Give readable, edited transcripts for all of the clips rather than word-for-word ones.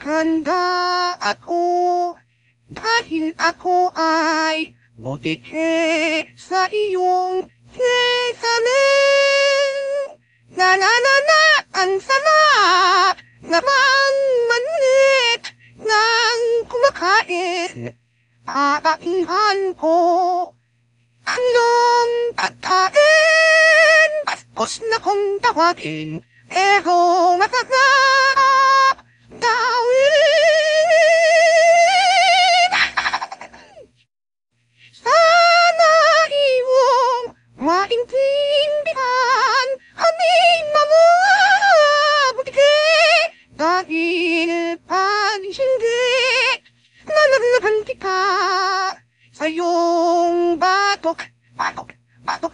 Handa ako dahil ako ay butike sa iyong tsamin. Na na na na, ang sarap namang manit ng kumakain. Pakaihan ko anong pagkain, paskos na kong tawagin, pero masarap gawin. Sana iyong maintindihan aming mamabutike, dahil pag hindi nalalaban kita sa iyong batok na batok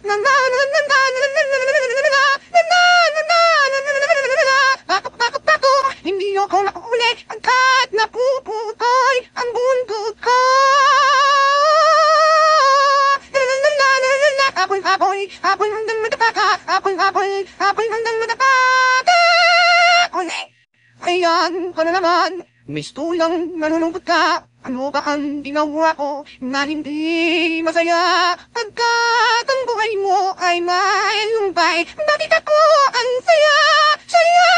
hindi ako nakuhuli agad napuputoy ang bundok ko. Apoy hanggang matapaka. Ayan ka na naman, mistulang nalulungkot ka. Ano ba ang ginawa ko na hindi masaya? Pagkat ang buhay mo ay may lumbay, bakit ako ang saya?